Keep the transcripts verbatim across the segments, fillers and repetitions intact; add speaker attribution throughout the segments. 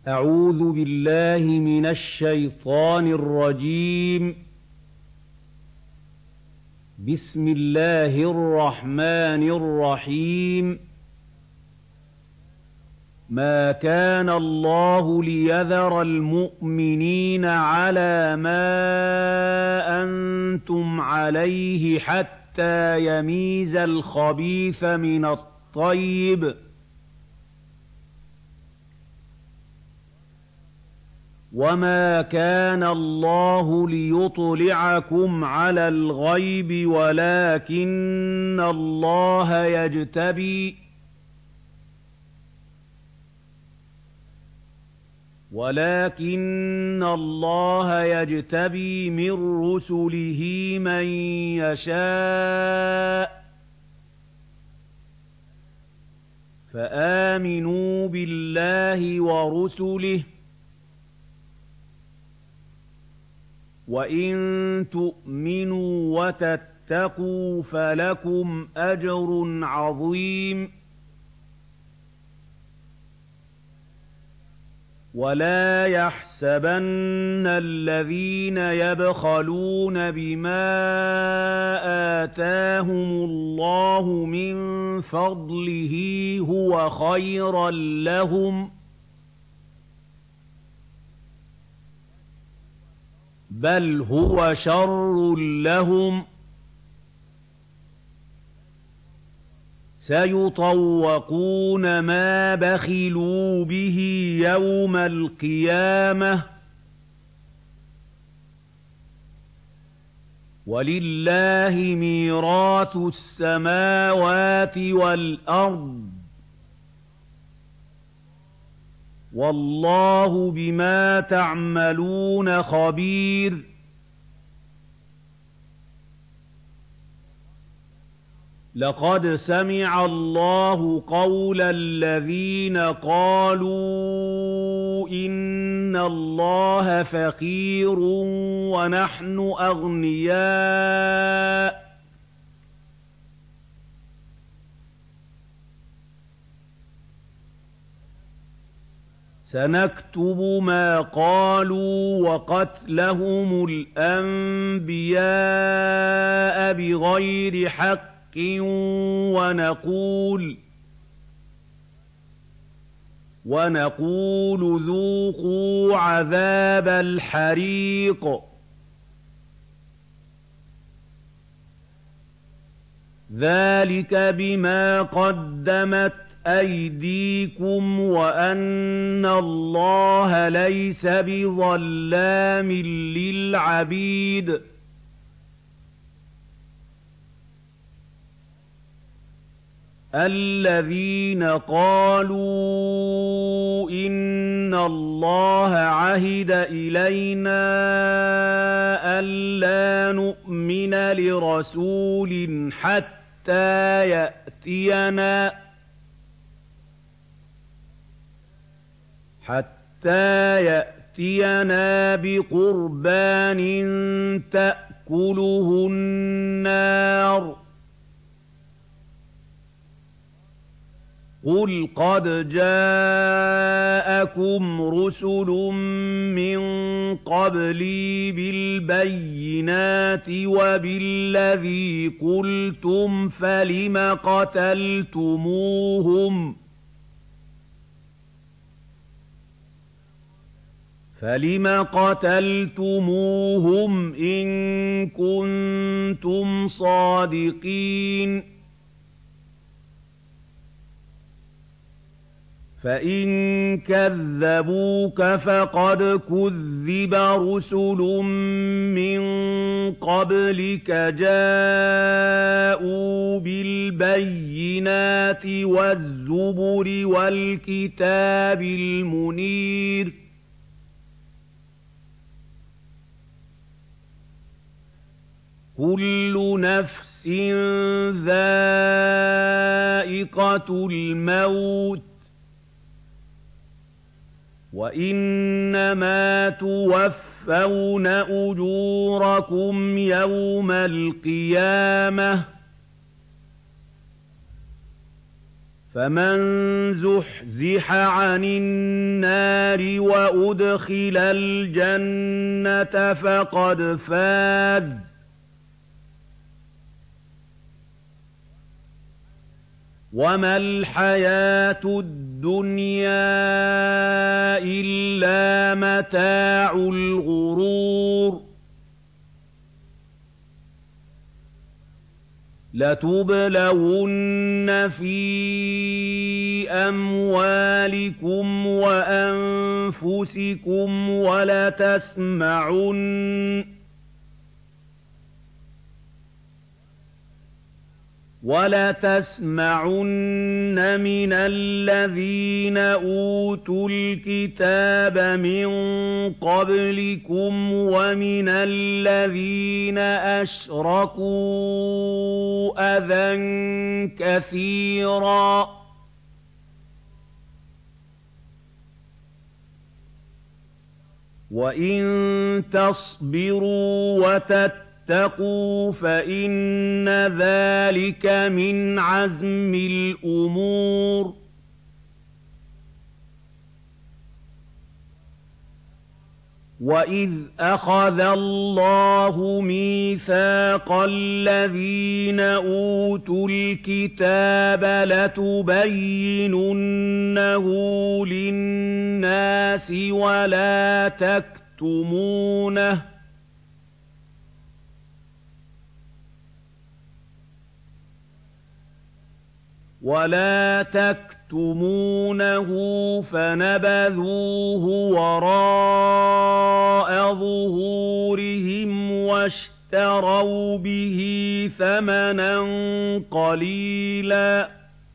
Speaker 1: أعوذ بالله من الشيطان الرجيم. بسم الله الرحمن الرحيم. ما كان الله ليذر المؤمنين على ما أنتم عليه حتى يميز الخبيث من الطيب، وما كان الله ليطلعكم على الغيب ولكن الله يجتبي ولكن الله يجتبي من رسله من يشاء، فآمنوا بالله ورسله، وإن تؤمنوا وتتقوا فلكم أجر عظيم. ولا يحسبن الذين يبخلون بما آتاهم الله من فضله هو خيرا لهم، بل هو شر لهم، سيطوقون ما بخلوا به يوم القيامة، ولله ميراث السماوات والأرض، والله بما تعملون خبير. لقد سمع الله قول الذين قالوا إن الله فقير ونحن أغنياء، سنكتب ما قالوا وقتلهم الأنبياء بغير حق، ونقول ونقول ذوقوا عذاب الحريق، ذلك بما قدمت أيديكم وأن الله ليس بظلام للعبيد. الذين قالوا إن الله عهد إلينا ألا نؤمن لرسول حتى يأتينا حتى يأتينا بقربان تأكله النار، قل قد جاءكم رسل من قبلي بالبينات وبالذي قلتم فلم قتلتموهم فلم قتلتموهم إن كنتم صادقين؟ فإن كذبوك فقد كذب رسل من قبلك جاءوا بالبينات والزبر والكتاب المنير، كل نفس ذائقة الموت، وإنما توفون أجوركم يوم القيامة، فمن زحزح عن النار وأدخل الجنة فقد فاز وما الحياة الدنيا إلا متاع الغرور لتبلون في أموالكم وأنفسكم ولتسمعن ولتسمعن من الذين أوتوا الكتاب من قبلكم ومن الذين أشركوا أذى كثيرا وإن تصبروا وتتقوا اتقوا فإن ذلك من عزم الأمور وإذ أخذ الله ميثاق الذين أوتوا الكتاب لتبيننه للناس ولا تكتمونه ولا تكتمونه فنبذوه وراء ظهورهم واشتروا به ثمنا قليلا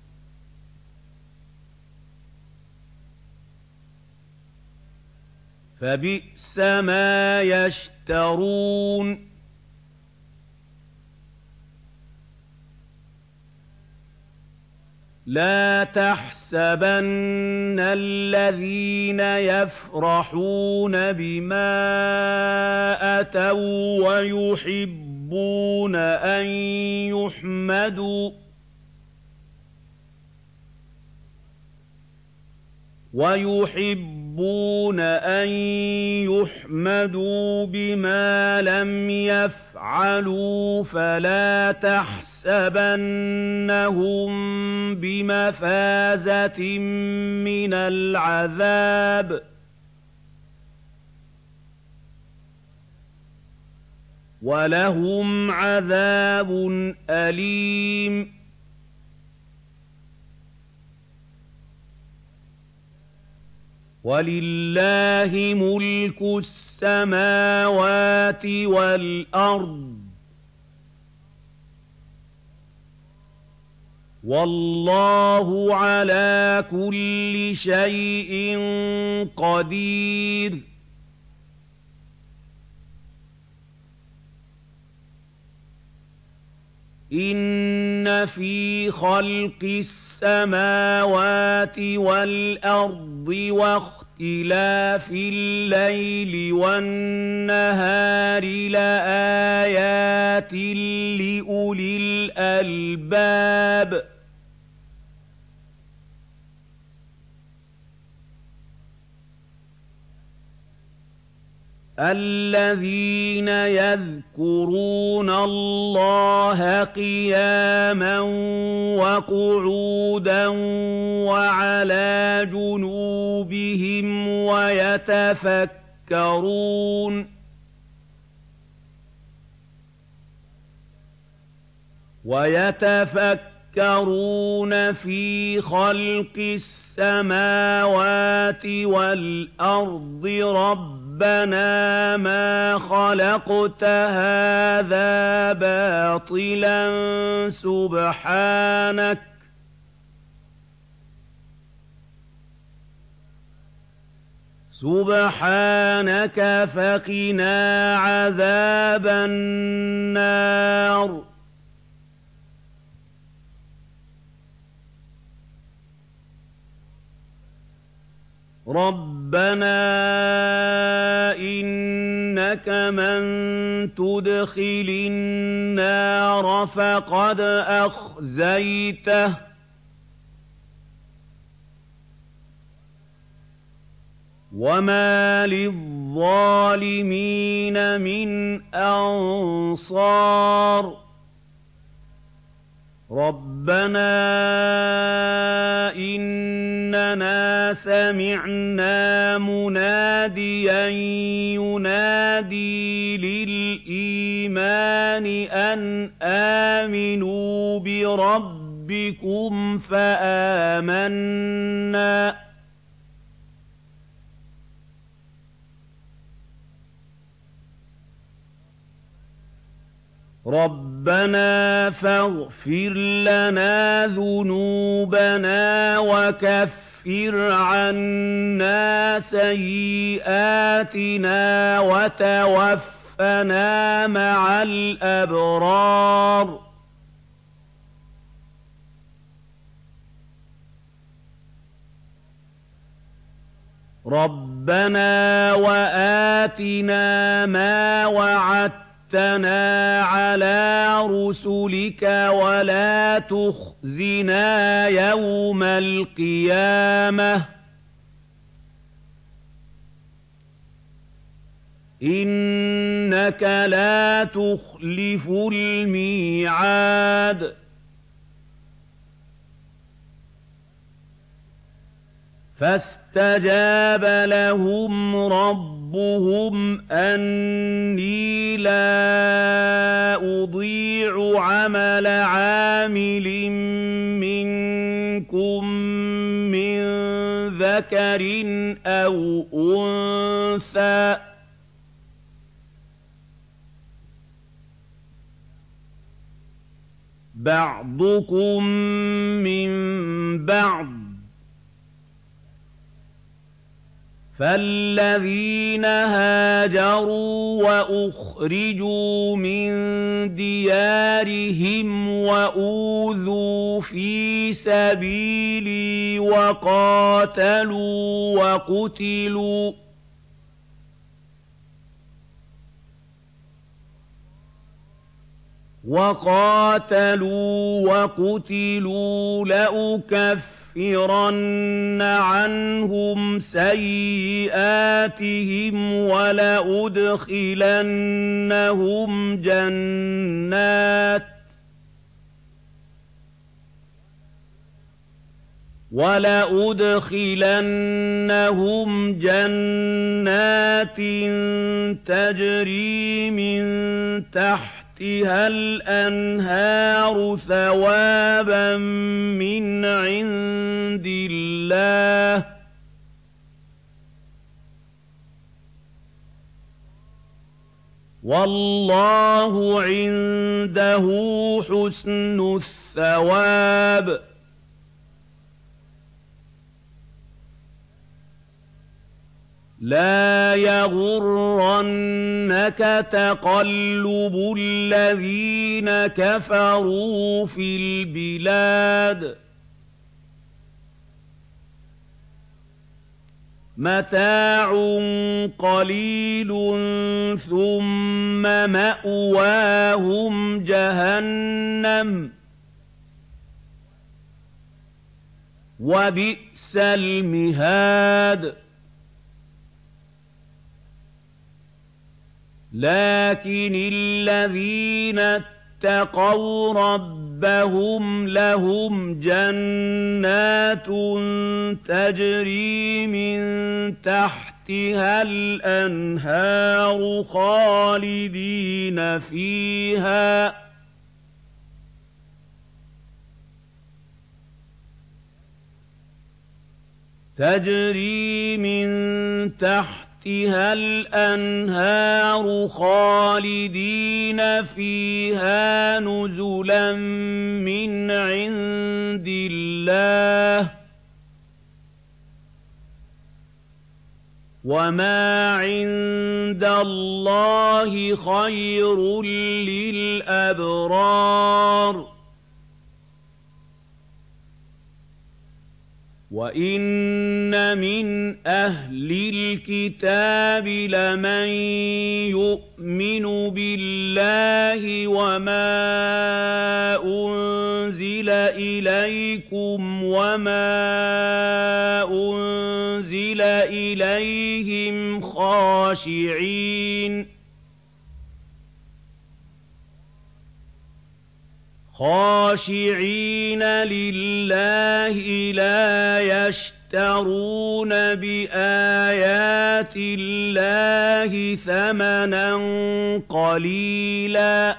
Speaker 1: فبئس ما يشترون لا تحسبن الذين يفرحون بما أتوا ويحبون أن يحمدوا ويحبون أن يحمدوا بما لم يفعلوا فلا تحسبنهم بمفازة من العذاب ولهم عذاب أليم ولله ملك السماوات والأرض والله على كل شيء قدير إن في خلق السماوات والأرض واختلاف الليل والنهار لآيات لأولي الألباب الذين يذكرون الله قياما وقعودا وعلى جنوبهم ويتفكرون ويتفكرون في خلق السماوات والأرض ربنا ربنا ما خلقت هذا باطلا سبحانك سبحانك فقنا عذاب النار ربنا إنك من تدخل النار فقد أخزيته وَمَا لِلظَّالِمِينَ مِنْ أَنصَارٍ رَبَّنَا إِنَّنَا سَمِعْنَا مُنَادِيًا يُنَادِي لِلْإِيمَانِ أَنْ آمِنُوا بِرَبِّكُمْ فَآمَنَّا رَبَّنَا فَاغْفِرْ لَنَا ذُنُوبَنَا وَكَفِّرْ عَنَّا سَيِّئَاتِنَا وَتَوَفَّنَا مَعَ الْأَبْرَارِ رَبَّنَا وَآتِنَا مَا وَعَدتَّنَا عَلَىٰ رُسُلِكَ وَلَا تُخْزِنَا يَوْمَ الْقِيَامَةِ إِنَّكَ لَا تُخْلِفُ الْمِيعَادَ فَاسْتَجَابَ لَهُمْ رَبُّهُمْ أَنِّي لَا أُضِيعُ عَمَلَ عَامِلٍ مِّنكُم مِّن ذَكَرٍ أَوْ أُنثَىٰ ۖ بَعْضُكُم مِّن بَعْضٍ ۖ فَالَّذِينَ هَاجَرُوا وَأُخْرِجُوا مِن دِيَارِهِمْ وَأُوذُوا فِي سَبِيلِي وَقَاتَلُوا وَقُتِلُوا وَقَاتَلُوا وَقُتِلُوا لَأُكَفِّرَنَّ عَنْهُمْ سَيِّئَاتِهِمْ وَلَأُدْخِلَنَّهُمْ جَنَّاتٍ وَلَأُدْخِلَنَّهُمْ جَنَّاتٍ تَجْرِي مِن تَحْتِهَا الْأَنْهَارُ ثَوَابًا مِّنْ عِندِ اللَّهِ ۗ وَاللَّهُ عِندَهُ حُسْنُ الثَّوَابِ لَا يَغُرَّنَّكَ تَقَلُّبُ الَّذِينَ كَفَرُوا فِي الْبِلَادِ مَتَاعٌ قَلِيلٌ ثُمَّ مَأْوَاهُمْ جَهَنَّمُ ۖ وَبِئْسَ الْمِهَادُ لَٰكِنِ الَّذِينَ اتَّقَوْا رَبَّهُمْ لَهُمْ جَنَّاتٌ تَجْرِي مِن تَحْتِهَا الْأَنْهَارُ خَالِدِينَ فِيهَا ۚ تَجْرِي مِن تَحْتِهَا الْأَنْهَارُ خَالِدِينَ فِيهَا نُزُلًا مِّنْ عِندِ اللَّهِ ۗ وَمَا عِندَ اللَّهِ خَيْرٌ لِّلْأَبْرَارِ وَإِنَّ مِنْ أَهْلِ الْكِتَابِ لَمَن يُؤْمِنُ بِاللَّهِ وَمَا أُنزِلَ إِلَيْكُمْ وَمَا أُنزِلَ إِلَيْهِمْ خَاشِعِينَ خاشعين لله لا يشترون بآيات الله ثمنا قليلا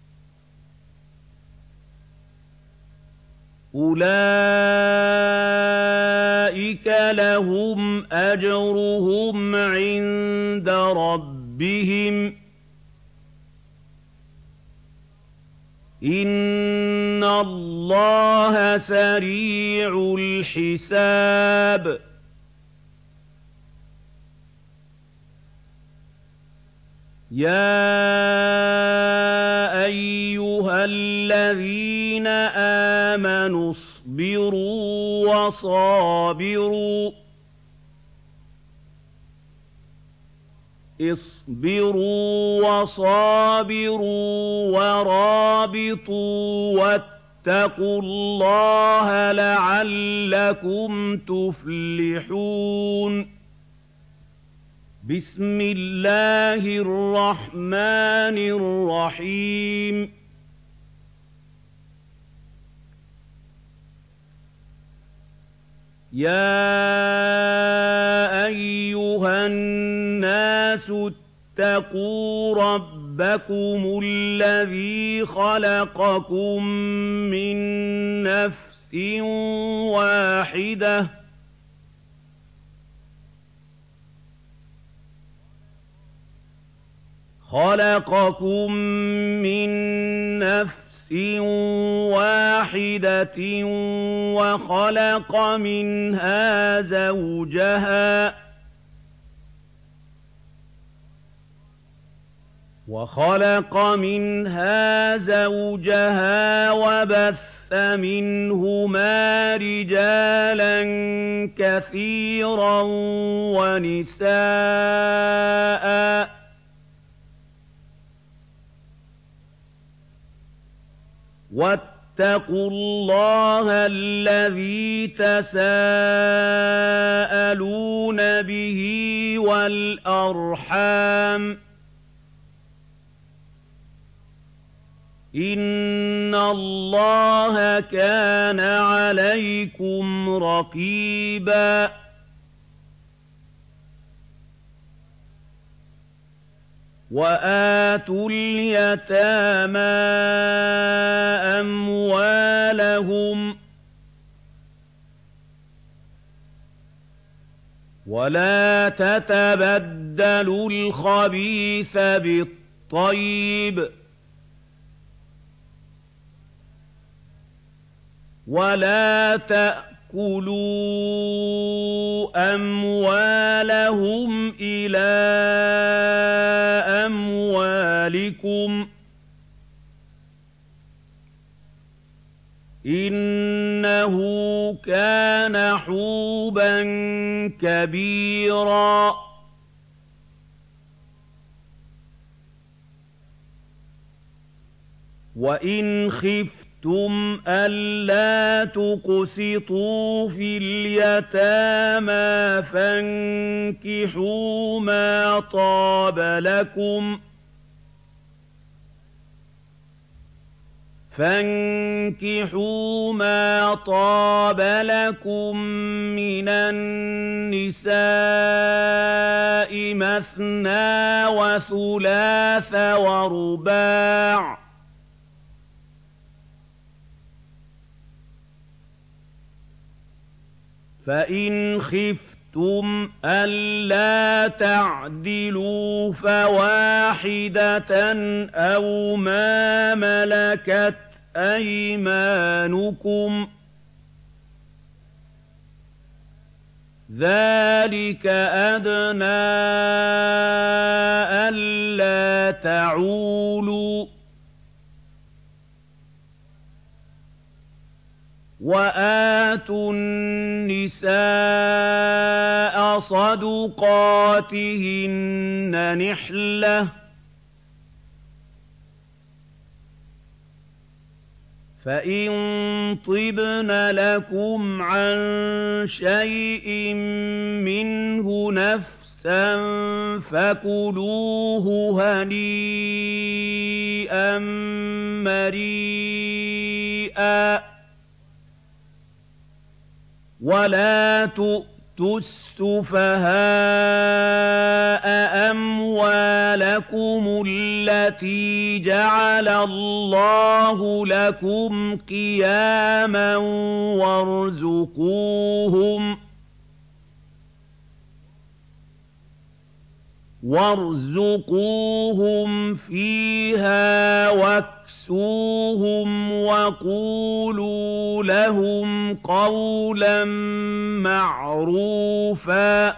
Speaker 1: أولئك لهم أجرهم عند ربهم إِنَّ اللَّهَ سَرِيعُ الْحِسَابِ يَا أَيُّهَا الَّذِينَ آمَنُوا اصْبِرُوا وَصَابِرُوا اصْبِرُوا وَصَابِرُوا وَرَابِطُوا وَاتَّقُوا اللَّهَ لَعَلَّكُمْ تُفْلِحُونَ بسم الله الرحمن الرحيم يا أيها الناس اتقوا ربكم الذي خلقكم من نفس واحدة خلقكم من نفس واحدة وخلق منها زوجها وخلق منها زوجها وبث منهما رجالا كثيرا ونساء واتقوا الله الذي تساءلون به والأرحام إن الله كان عليكم رقيبا وآتوا اليتامى أموالهم ولا تتبدلوا الخبيث بالطيب ولا تأكلوا أموالهم إلى أموالكم إنه كان حوبا كبيرا وإن خفتم ألا تقسطوا في اليتامى فانكحوا ما طاب لكم فانكحوا ما طاب لكم من النساء مثنى وثلاث ورباع فإن خفتم ألا تعدلوا فواحدة أو ما ملكت أيمانكم ذلك أدنى ألا تعولوا وَآتُوا النِّسَاءَ صَدُقَاتِهِنَّ نِحْلَةً ۚ فَإِن طِبْنَ لَكُمْ عَن شَيْءٍ مِّنْهُ نَفْسًا فَكُلُوهُ هَنِيئًا مَّرِيئًا ۖ وَلَا تُؤْتُوا السُّفَهَاءَ أَمْوَالَكُمُ الَّتِي جَعَلَ اللَّهُ لَكُمْ قِيَامًا وَارْزُقُوهُمْ وارزقوهم فيها واكسوهم وقولوا لهم قولا معروفا.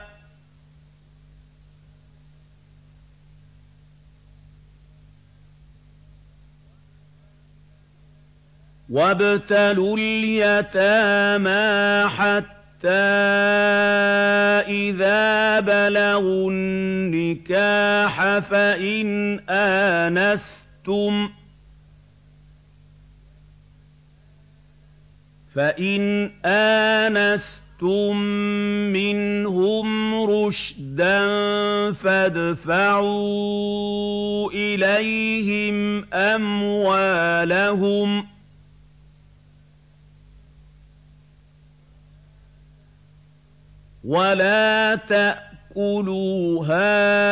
Speaker 1: وابتلوا اليتامى حتى إذا بلغوا النكاح فإن آنستم فإن آنستم منهم رشدا فادفعوا إليهم أموالهم ولا تأكلوها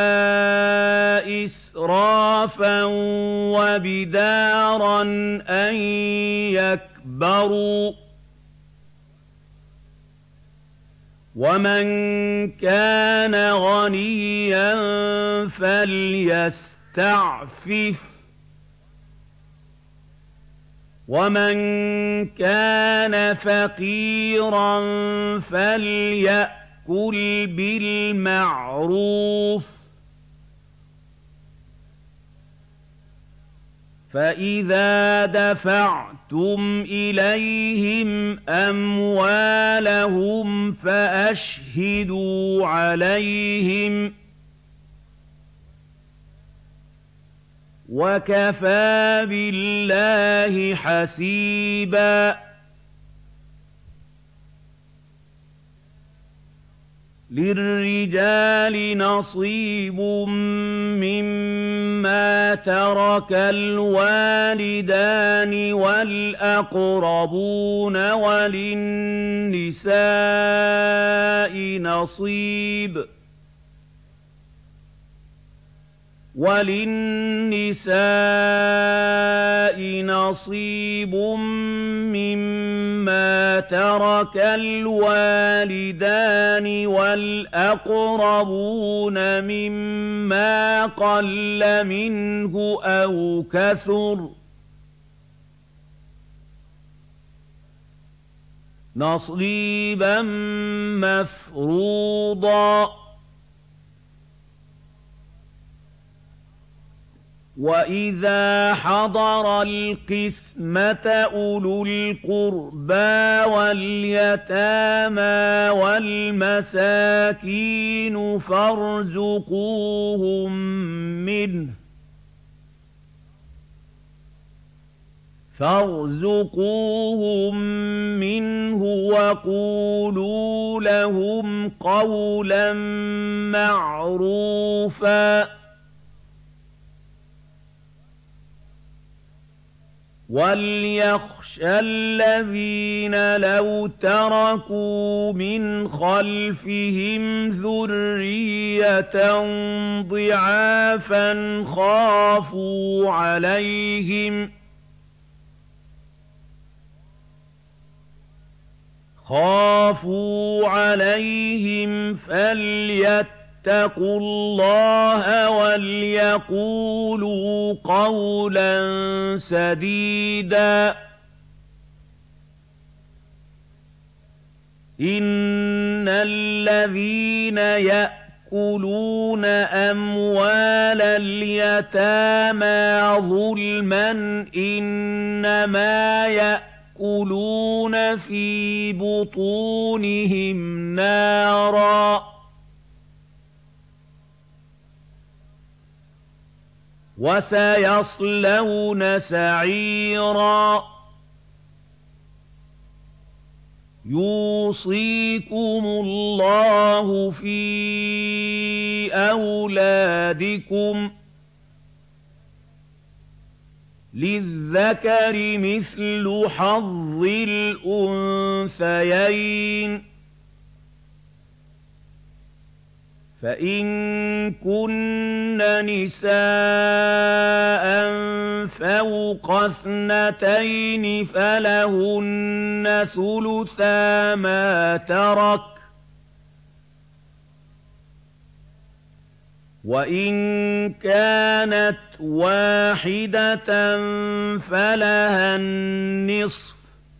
Speaker 1: إسرافا وبدارا أن يكبروا ومن كان غنيا فليستعفف ومن كان فقيرا فليأكل بالمعروف فإذا دفعتم إليهم أموالهم فأشهدوا عليهم وكفى بالله حسيبا. للرجال نصيب مما ترك الوالدان والأقربون وللنساء نصيب وللنساء نصيب مما ترك الوالدان والأقربون مما قل منه أو كثر نصيبا مفروضا. وَإِذَا حَضَرَ الْقِسْمَةَ أُولُو الْقُرْبَىٰ وَالْيَتَامَىٰ وَالْمَسَاكِينُ فَارْزُقُوهُم مِّنْهُ فارزقوهم منه وقولوا لهم قولا معروفا. وَلْيَخْشَ الَّذِينَ لَوْ تَرَكُوا مِنْ خَلْفِهِمْ ذُرِّيَّةً ضِعَافًا خَافُوا عَلَيْهِمْ خافوا عليهم فليتقوا الله وليقولوا قولا سديدا. إن الذين يأكلون أموال اليتامى ظلما إنما يأكلون يأكلون في بطونهم نارا وسيصلون سعيرا يوصيكم الله في أولادكم للذكر مثل حظ الأنثيين فإن كن نساء فوق اثنتين فلهن ثلثا ما ترك وإن كانت واحدة فلها النصف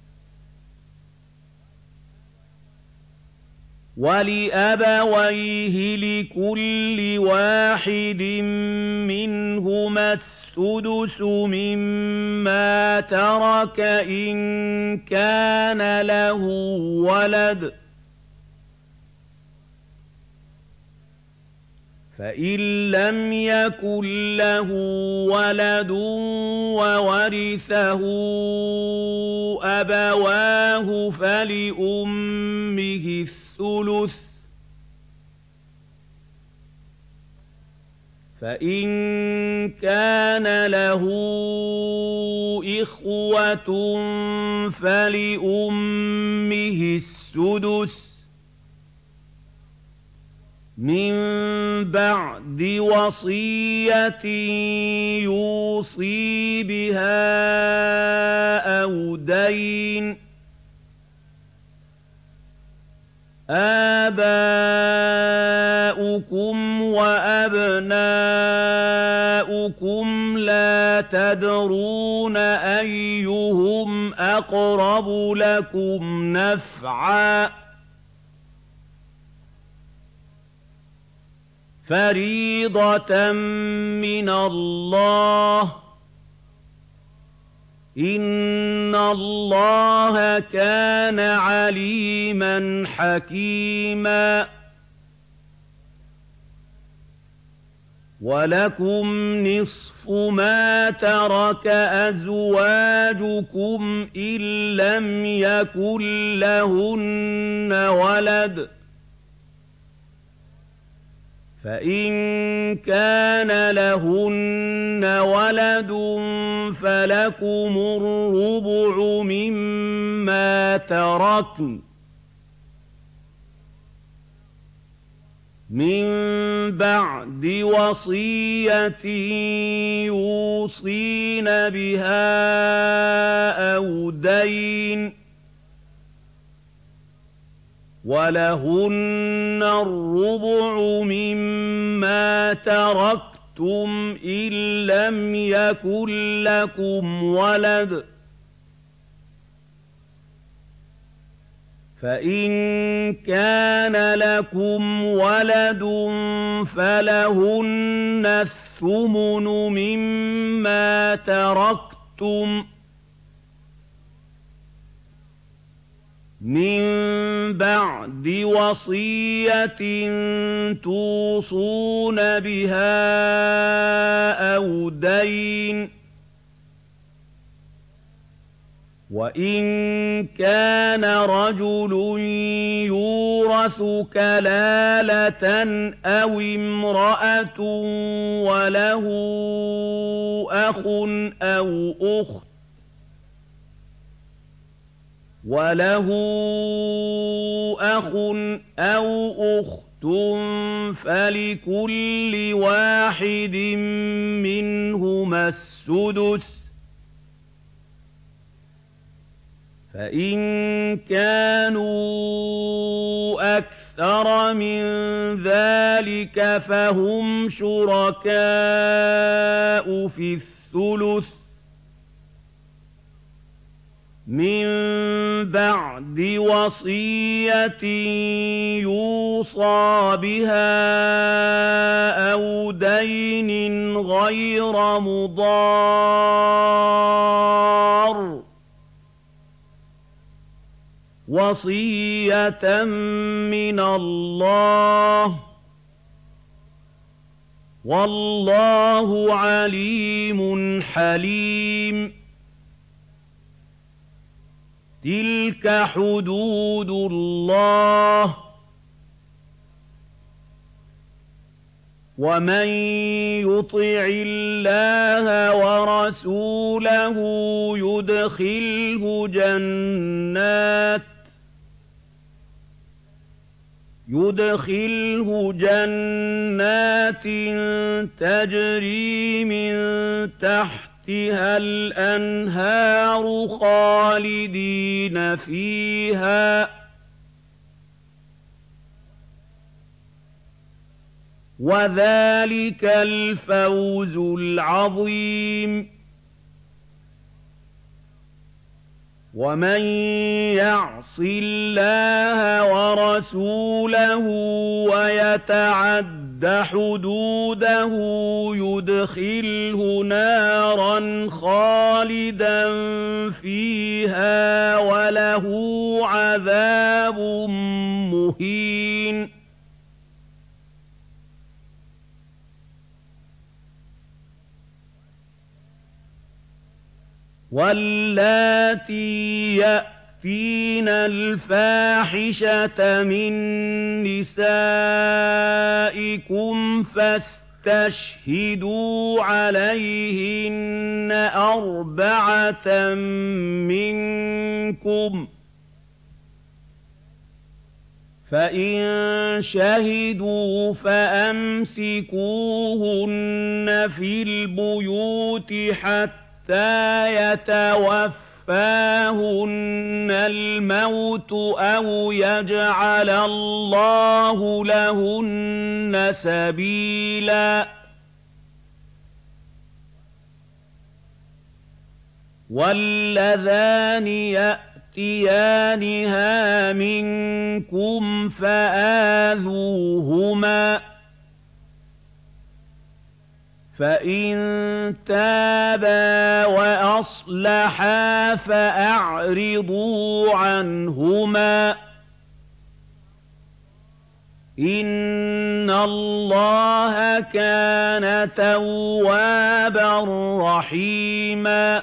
Speaker 1: ولأبويه لكل واحد منهما السدس مما ترك إن كان له ولد فإن لم يكن له ولد وورثه أبواه فلأمه الثلث فإن كان له إخوة فلأمه السدس من بعد وصية يوصي بها أو دين آباؤكم وأبناؤكم لا تدرون أيهم أقرب لكم نفعا فريضة من الله إن الله كان عليما حكيما ولكم نصف ما ترك أزواجكم إن لم يكن لهن ولد فإن كان لهن ولد فلكم الربع مما تركن من بعد وصية يوصين بها أو دين ولهن الربع مما تركتم إن لم يكن لكم ولد فإن كان لكم ولد فلهن الثمن مما تركتم من بعد وصية توصون بها أو دين وإن كان رجل يورث كلالة أو امرأة وله أخ أو أخت وله أخ أو أخت فلكل واحد منهما السدس فإن كانوا أكثر من ذلك فهم شركاء في الثلث من بعد وصية يوصى بها أو دين غير مضار وصية من الله والله عليم حليم تلك حدود الله ومن يطع الله ورسوله يدخله جنات يدخله جنات تجري من تحتها الأنهار خالدين فيها وذلك الفوز العظيم ومن يعص الله ورسوله ويتعد حدوده يدخله نارا خالدا فيها وله عذاب مهين واللاتي يأتين الفاحشة من نسائكم فاستشهدوا عليهن أربعة منكم فإن شهدوا فأمسكوهن في البيوت حتى حتى يتوفاهن الموت أو يجعل الله لهن سبيلا واللذان يأتيانها منكم فآذوهما فإن تابا وأصلحا فأعرضوا عنهما إن الله كان توابا رحيما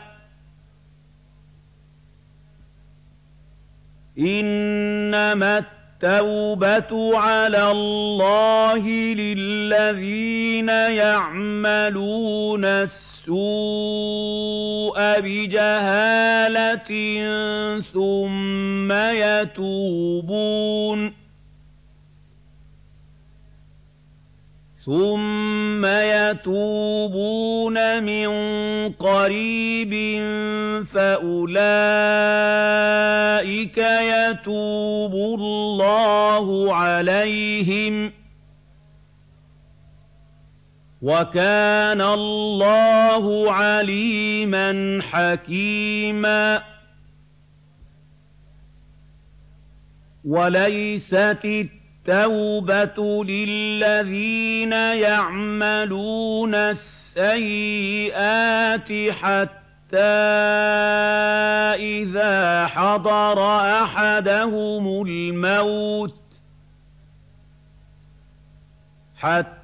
Speaker 1: إنما التوبة على الله للذين يعملون السوء بجهالة ثم يتوبون ثم يتوبون من قريب فأولئك يتوب الله عليهم وكان الله عليما حكيما وليست التوبة للذين يعملون السيئات حتى إذا حضر أحدهم الموت حتى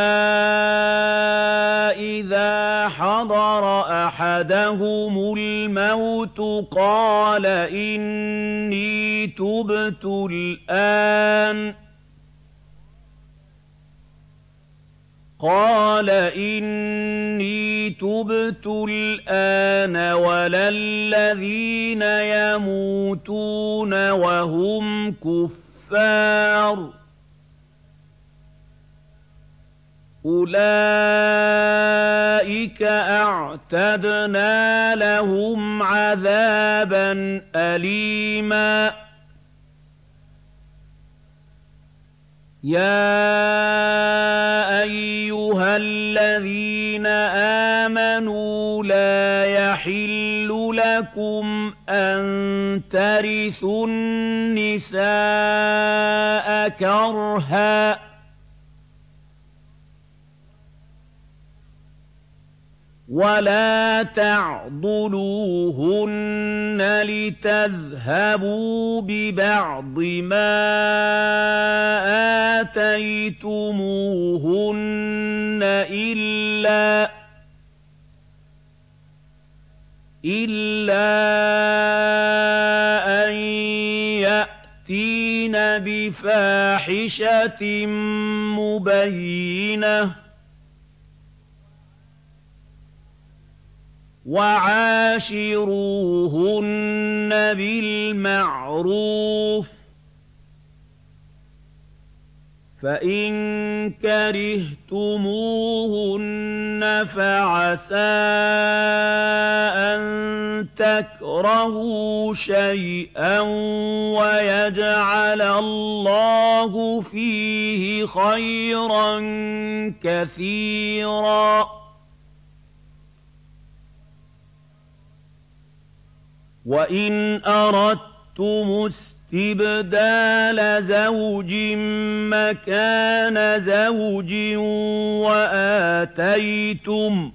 Speaker 1: إذا حضر أحدهم الموت قال إني تبت الآن قال إني تبت الآن ولا الذين يموتون وهم كفار أولئك أعتدنا لهم عذابا أليما يا أيها الذين آمنوا لا يحل لكم أن ترثوا النساء كرها ولا تعضلوهن لتذهبوا ببعض ما آتيتموهن إلا إلا أن يأتين بفاحشة مبينة وعاشروهن بالمعروف فإن كرهتموهن فعسى أن تكرهوا شيئا ويجعل الله فيه خيرا كثيرا وإن أردتم استبدال زوج مكان زوج وآتيتم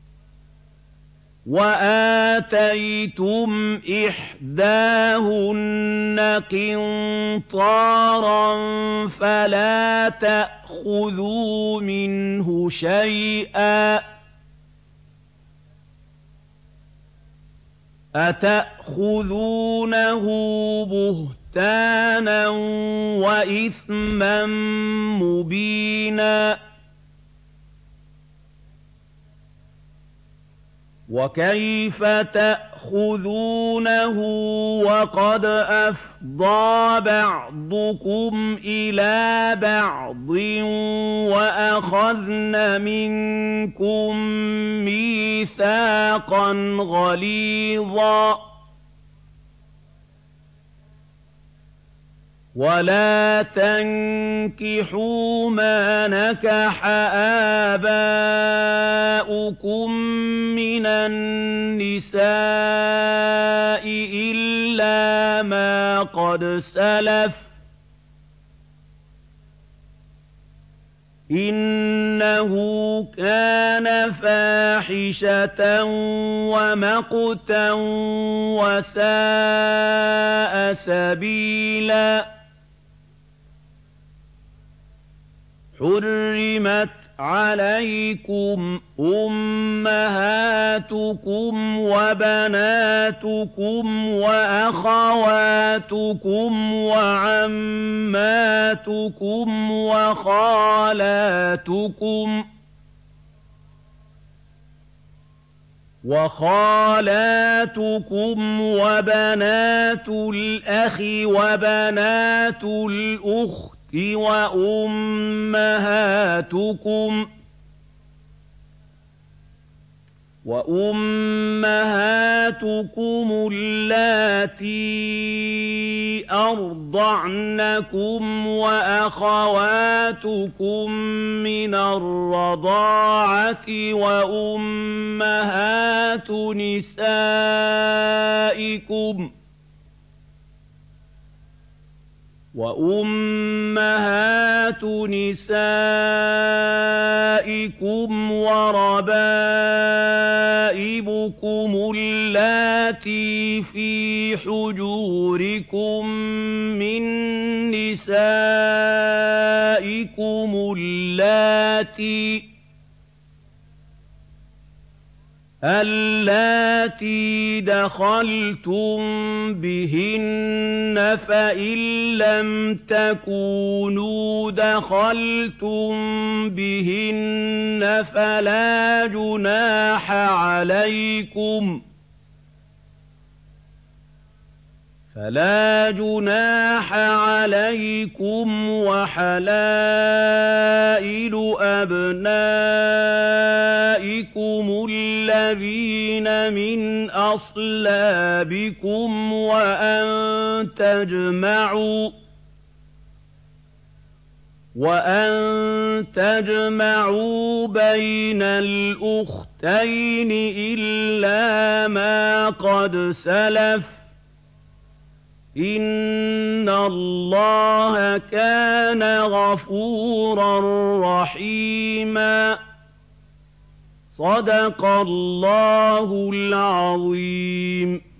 Speaker 1: وآتيتم إحداهن قنطارا فلا تأخذوا منه شيئا أتأخذونه بهتانا وإثما مبينا وكيف تأخذونه وقد أفضى بعضكم إلى بعض وأخذن منكم ميثاقا غليظا ولا تنكحوا ما نكح آباؤكم من النساء إلا ما قد سلف إنه كان فاحشة ومقتا وساء سبيلا حرمت عليكم أمهاتكم وبناتكم وأخواتكم وعماتكم وخالاتكم وخالاتكم وبنات الأخ وبنات الأخت وأمهاتكم وأمهاتكم اللاتي أرضعنكم وأخواتكم من الرضاعة وأمهات نسائكم وأمهات نسائكم وربائبكم اللاتي في حجوركم من نسائكم اللاتي اللاتي دخلتم بهن فإن لم تكونوا دخلتم بهن فلا جناح عليكم فلا جناح عليكم وحلائل أبنائكم الذين من أصلابكم وأن تجمعوا وأن تجمعوا بين الأختين إلا ما قد سلف إن الله كان غفورا رحيما صدق الله العظيم.